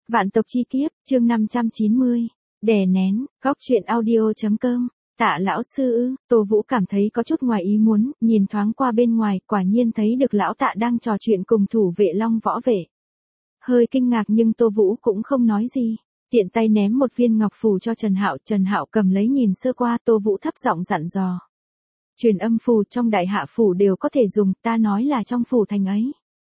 Vạn tộc chi kiếp, chương 590. Đè nén, góc truyện audio.com. Tạ lão sư ư? Tô Vũ cảm thấy có chút ngoài ý muốn, nhìn thoáng qua bên ngoài, quả nhiên thấy được lão Tạ đang trò chuyện cùng thủ vệ Long Võ Vệ. Hơi kinh ngạc nhưng Tô Vũ cũng không nói gì, tiện tay ném một viên ngọc phù cho Trần Hạo cầm lấy nhìn sơ qua, Tô Vũ thấp giọng dặn dò. Truyền âm phù trong đại hạ phủ đều có thể dùng, ta nói là trong phủ thành ấy.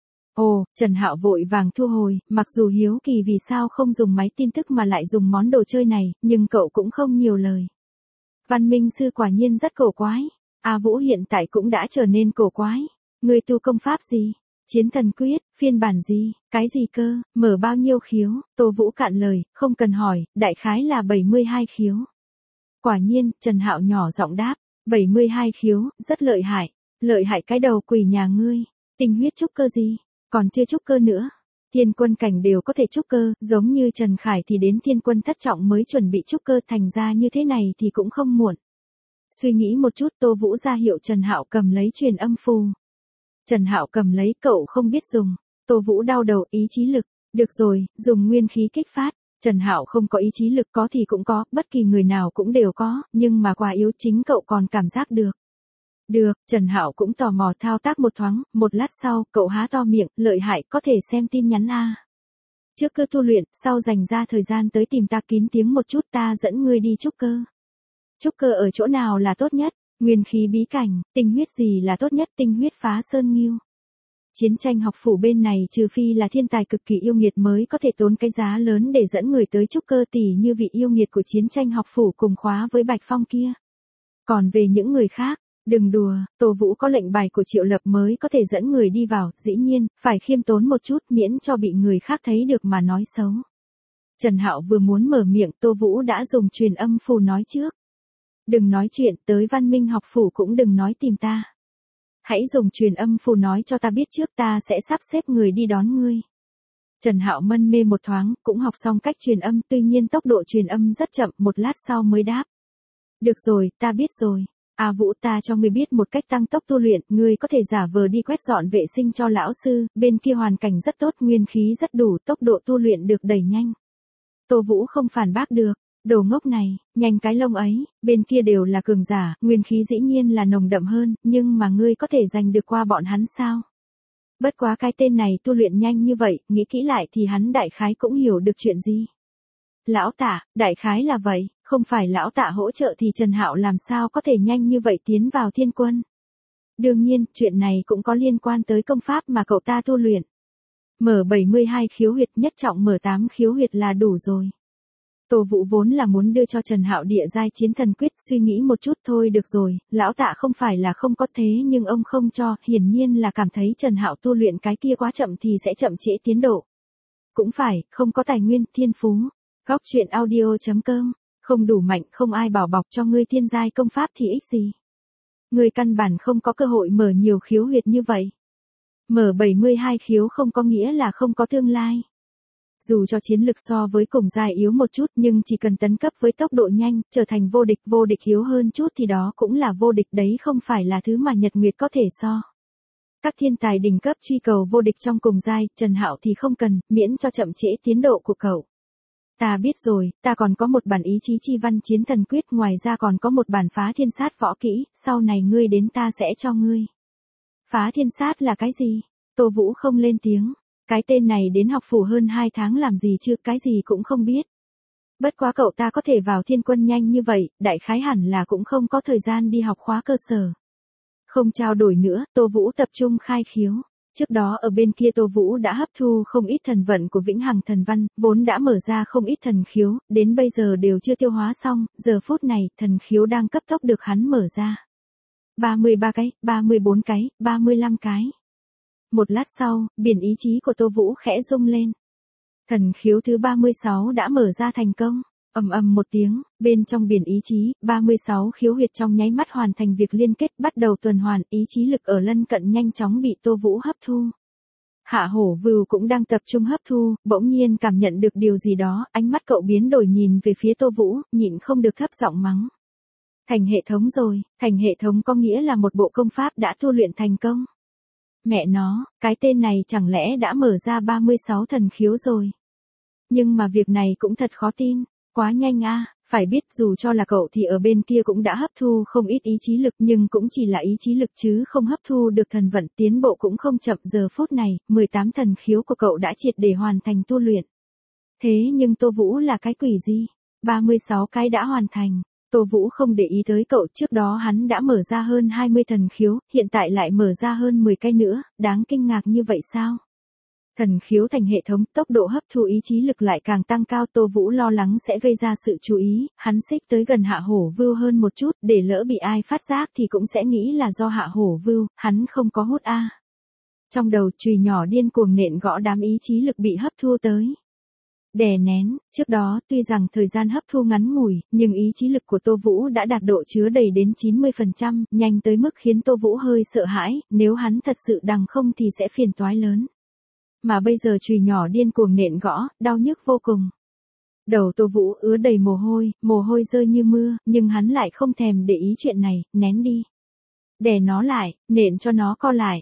Ồ, Trần Hạo vội vàng thu hồi, mặc dù hiếu kỳ vì sao không dùng máy tin tức mà lại dùng món đồ chơi này, nhưng cậu cũng không nhiều lời. Văn Minh sư quả nhiên rất cổ quái. A Vũ hiện tại cũng đã trở nên cổ quái. Người tu công pháp gì? Chiến thần quyết, phiên bản gì? Cái gì cơ? Mở bao nhiêu khiếu? Tô Vũ cạn lời, không cần hỏi, đại khái là 72 khiếu. Quả nhiên, Trần Hạo nhỏ giọng đáp, 72 khiếu, rất lợi hại. Lợi hại cái đầu quỷ nhà ngươi. Tinh huyết trúc cơ gì? Còn chưa trúc cơ nữa. Thiên quân cảnh đều có thể trúc cơ, giống như Trần Khải thì đến thiên quân thất trọng mới chuẩn bị trúc cơ, thành ra như thế này thì cũng không muộn. Suy nghĩ một chút, Tô Vũ ra hiệu Trần Hạo cầm lấy truyền âm phù. Trần Hạo cầm lấy, cậu không biết dùng. Tô Vũ đau đầu, ý chí lực. Được rồi, dùng nguyên khí kích phát. Trần Hạo không có ý chí lực, có thì cũng có, bất kỳ người nào cũng đều có, nhưng mà quá yếu, chính cậu còn cảm giác được. Được, Trần Hạo cũng tò mò thao tác một thoáng, một lát sau, cậu há to miệng, lợi hại, có thể xem tin nhắn a. Trước cứ tu luyện, sau dành ra thời gian tới tìm ta kín tiếng một chút, ta dẫn ngươi đi trúc cơ. Trúc cơ ở chỗ nào là tốt nhất? Nguyên khí bí cảnh, tinh huyết gì là tốt nhất? Tinh huyết phá sơn nghiêu. Chiến tranh học phủ bên này trừ phi là thiên tài cực kỳ yêu nghiệt mới có thể tốn cái giá lớn để dẫn người tới trúc cơ, tỷ như vị yêu nghiệt của chiến tranh học phủ cùng khóa với Bạch Phong kia. Còn về những người khác, đừng đùa, Tô Vũ có lệnh bài của Triệu Lập mới có thể dẫn người đi vào, dĩ nhiên, phải khiêm tốn một chút miễn cho bị người khác thấy được mà nói xấu. Trần Hạo vừa muốn mở miệng, Tô Vũ đã dùng truyền âm phù nói trước. Đừng nói chuyện, tới Văn Minh học phủ cũng đừng nói tìm ta. Hãy dùng truyền âm phù nói cho ta biết trước, ta sẽ sắp xếp người đi đón ngươi. Trần Hạo mân mê một thoáng, cũng học xong cách truyền âm, tuy nhiên tốc độ truyền âm rất chậm, một lát sau mới đáp. Được rồi, ta biết rồi. A Vũ, ta cho ngươi biết một cách tăng tốc tu luyện, ngươi có thể giả vờ đi quét dọn vệ sinh cho lão sư, bên kia hoàn cảnh rất tốt, nguyên khí rất đủ, tốc độ tu luyện được đẩy nhanh. Tô Vũ không phản bác được, đồ ngốc này, nhanh cái lông ấy, bên kia đều là cường giả, nguyên khí dĩ nhiên là nồng đậm hơn, nhưng mà ngươi có thể giành được qua bọn hắn sao? Bất quá cái tên này tu luyện nhanh như vậy, nghĩ kỹ lại thì hắn đại khái cũng hiểu được chuyện gì. Lão Tạ, đại khái là vậy, không phải lão Tạ hỗ trợ thì Trần Hạo làm sao có thể nhanh như vậy tiến vào thiên quân. Đương nhiên, chuyện này cũng có liên quan tới công pháp mà cậu ta tu luyện. Mở 72 khiếu huyệt, nhất trọng mở 8 khiếu huyệt là đủ rồi. Tô Vũ vốn là muốn đưa cho Trần Hạo địa giai chiến thần quyết, suy nghĩ một chút thôi được rồi, lão Tạ không phải là không có thế nhưng ông không cho, hiển nhiên là cảm thấy Trần Hạo tu luyện cái kia quá chậm thì sẽ chậm trễ tiến độ. Cũng phải, không có tài nguyên, thiên phú. Góc truyện audio.com, không đủ mạnh, không ai bảo bọc cho ngươi thiên giai công pháp thì ích gì. Ngươi căn bản không có cơ hội mở nhiều khiếu huyệt như vậy. Mở 72 khiếu không có nghĩa là không có tương lai. Dù cho chiến lực so với cùng giai yếu một chút nhưng chỉ cần tấn cấp với tốc độ nhanh, trở thành vô địch yếu hơn chút thì đó cũng là vô địch đấy, không phải là thứ mà Nhật Nguyệt có thể so. Các thiên tài đỉnh cấp truy cầu vô địch trong cùng giai, Trần Hạo thì không cần, miễn cho chậm trễ tiến độ của cậu. Ta biết rồi, ta còn có một bản ý chí chi văn chiến thần quyết, ngoài ra còn có một bản phá thiên sát võ kỹ, sau này ngươi đến ta sẽ cho ngươi. Phá thiên sát là cái gì? Tô Vũ không lên tiếng. Cái tên này đến học phủ hơn 2 tháng làm gì chứ, cái gì cũng không biết. Bất quá cậu ta có thể vào thiên quân nhanh như vậy, đại khái hẳn là cũng không có thời gian đi học khóa cơ sở. Không trao đổi nữa, Tô Vũ tập trung khai khiếu. Trước đó ở bên kia Tô Vũ đã hấp thu không ít thần vận của Vĩnh Hằng Thần Văn, vốn đã mở ra không ít thần khiếu, đến bây giờ đều chưa tiêu hóa xong, giờ phút này thần khiếu đang cấp tốc được hắn mở ra. 33 cái, 34 cái, 35 cái. Một lát sau, biển ý chí của Tô Vũ khẽ rung lên. Thần khiếu thứ 36 đã mở ra thành công. Ầm ầm một tiếng, bên trong biển ý chí, 36 khiếu huyệt trong nháy mắt hoàn thành việc liên kết, bắt đầu tuần hoàn, ý chí lực ở lân cận nhanh chóng bị Tô Vũ hấp thu. Hạ Hổ Vưu cũng đang tập trung hấp thu, bỗng nhiên cảm nhận được điều gì đó, ánh mắt cậu biến đổi nhìn về phía Tô Vũ, nhịn không được thấp giọng mắng. Thành hệ thống rồi, thành hệ thống có nghĩa là một bộ công pháp đã tu luyện thành công. Mẹ nó, cái tên này chẳng lẽ đã mở ra 36 thần khiếu rồi. Nhưng mà việc này cũng thật khó tin, quá nhanh a, phải biết dù cho là cậu thì ở bên kia cũng đã hấp thu không ít ý chí lực nhưng cũng chỉ là ý chí lực chứ không hấp thu được thần vận, tiến bộ cũng không chậm. Giờ phút này, 18 thần khiếu của cậu đã triệt để hoàn thành tu luyện. Thế nhưng Tô Vũ là cái quỷ gì? 36 cái đã hoàn thành. Tô Vũ không để ý tới cậu, trước đó hắn đã mở ra hơn 20 thần khiếu, hiện tại lại mở ra hơn 10 cái nữa, đáng kinh ngạc như vậy sao? Thần khiếu thành hệ thống, tốc độ hấp thu ý chí lực lại càng tăng cao. Tô Vũ lo lắng sẽ gây ra sự chú ý, hắn xích tới gần Hạ Hổ Vưu hơn một chút, để lỡ bị ai phát giác thì cũng sẽ nghĩ là do Hạ Hổ Vưu, hắn không có hút a. Trong đầu chùy nhỏ điên cuồng nện gõ đám ý chí lực bị hấp thu tới. Đè nén, trước đó tuy rằng thời gian hấp thu ngắn ngủi, nhưng ý chí lực của Tô Vũ đã đạt độ chứa đầy đến 90%, nhanh tới mức khiến Tô Vũ hơi sợ hãi, nếu hắn thật sự đằng không thì sẽ phiền toái lớn. Mà bây giờ chùy nhỏ điên cuồng nện gõ, đau nhức vô cùng. Đầu Tô Vũ ứa đầy mồ hôi rơi như mưa, nhưng hắn lại không thèm để ý chuyện này, nén đi. Đè nó lại, nện cho nó co lại,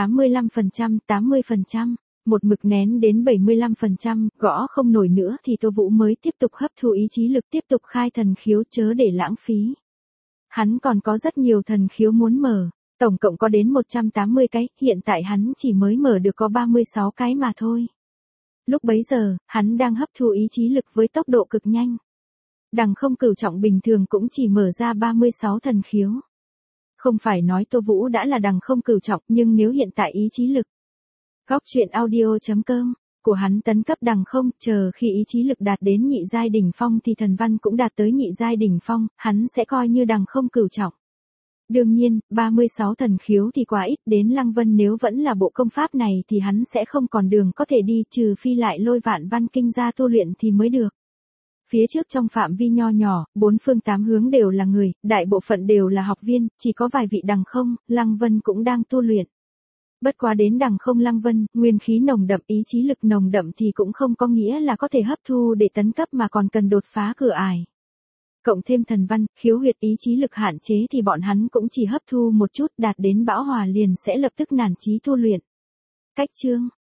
85%, 80%. Một mực nén đến 75%, gõ không nổi nữa thì Tô Vũ mới tiếp tục hấp thu ý chí lực, tiếp tục khai thần khiếu, chớ để lãng phí. Hắn còn có rất nhiều thần khiếu muốn mở, tổng cộng có đến 180 cái, hiện tại hắn chỉ mới mở được có 36 cái mà thôi. Lúc bấy giờ, hắn đang hấp thu ý chí lực với tốc độ cực nhanh. Đằng không cửu trọng bình thường cũng chỉ mở ra 36 thần khiếu. Không phải nói Tô Vũ đã là đằng không cửu trọng, nhưng nếu hiện tại ý chí lực Góc truyện audio.com của hắn tấn cấp đằng không, chờ khi ý chí lực đạt đến nhị giai đỉnh phong thì thần văn cũng đạt tới nhị giai đỉnh phong, hắn sẽ coi như đằng không cửu trọng. Đương nhiên, 36 thần khiếu thì quá ít, đến Lăng Vân nếu vẫn là bộ công pháp này thì hắn sẽ không còn đường có thể đi, trừ phi lại lôi Vạn Văn Kinh ra tu luyện thì mới được. Phía trước trong phạm vi nho nhỏ, bốn phương tám hướng đều là người, đại bộ phận đều là học viên, chỉ có vài vị đằng không, Lăng Vân cũng đang tu luyện. Bất quá đến đằng không Lăng Vân, nguyên khí nồng đậm, ý chí lực nồng đậm thì cũng không có nghĩa là có thể hấp thu để tấn cấp mà còn cần đột phá cửa ải. Cộng thêm thần văn, khiếu huyệt, ý chí lực hạn chế thì bọn hắn cũng chỉ hấp thu một chút, đạt đến bão hòa liền sẽ lập tức nản chí tu luyện. Cách chương